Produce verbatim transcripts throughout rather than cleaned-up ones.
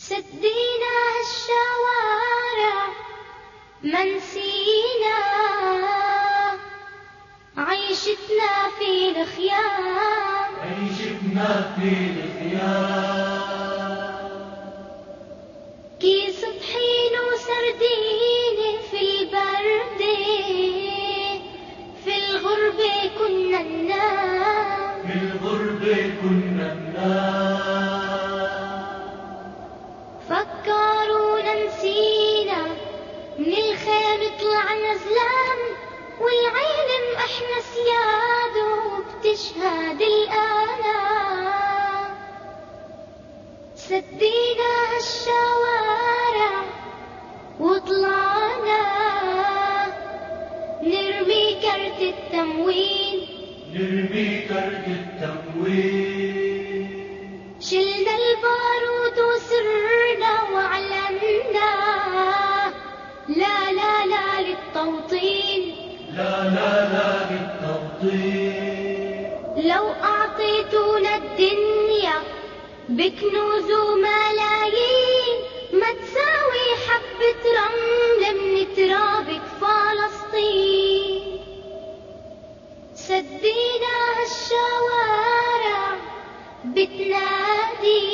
سدينا هالشوارع ما نسينا عيشتنا في الخيام، عيشتنا في الخيام. كيس طحين وسردين في البرد، في الغربة كنا ننام، في الغربة كنا ننام. فكرونا نسينا من الخير طلعنا زلام، والعين احنا سياد وبتشهد الآلام. سدينا هالشوارع وطلعنا نرمي كرت التموين، نرمي كرت التموين. شلنا البارود وسرنا وعلنا لا لا لا للتوطين، لا لا لا للتوطين. لو أعطيتونا الدنيا بكنوز وملايين ما تساوي حبة رمل من ترابك فلسطين. سدينا هالشوارع بتنادي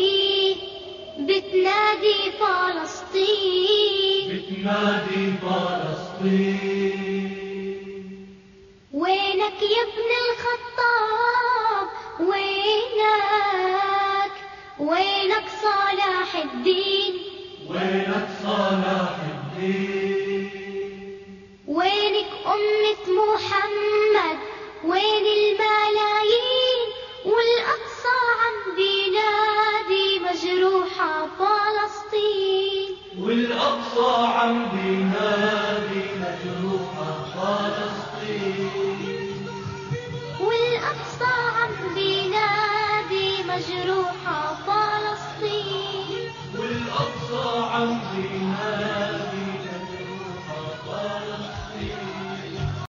بتنادي فلسطين، بتنادي فلسطين. وينك يا ابن الخطاب وينك، وينك صلاح الدين، وينك صلاح الدين. وينك أمة محمد، وين الملايين، والأقصى عم بينادي مجروحة فلسطين، والأقصى عم بينادي مجروحة فلسطين. والأقصى عم بينادي مجروحة فلسطين، والأقصى عم بينادي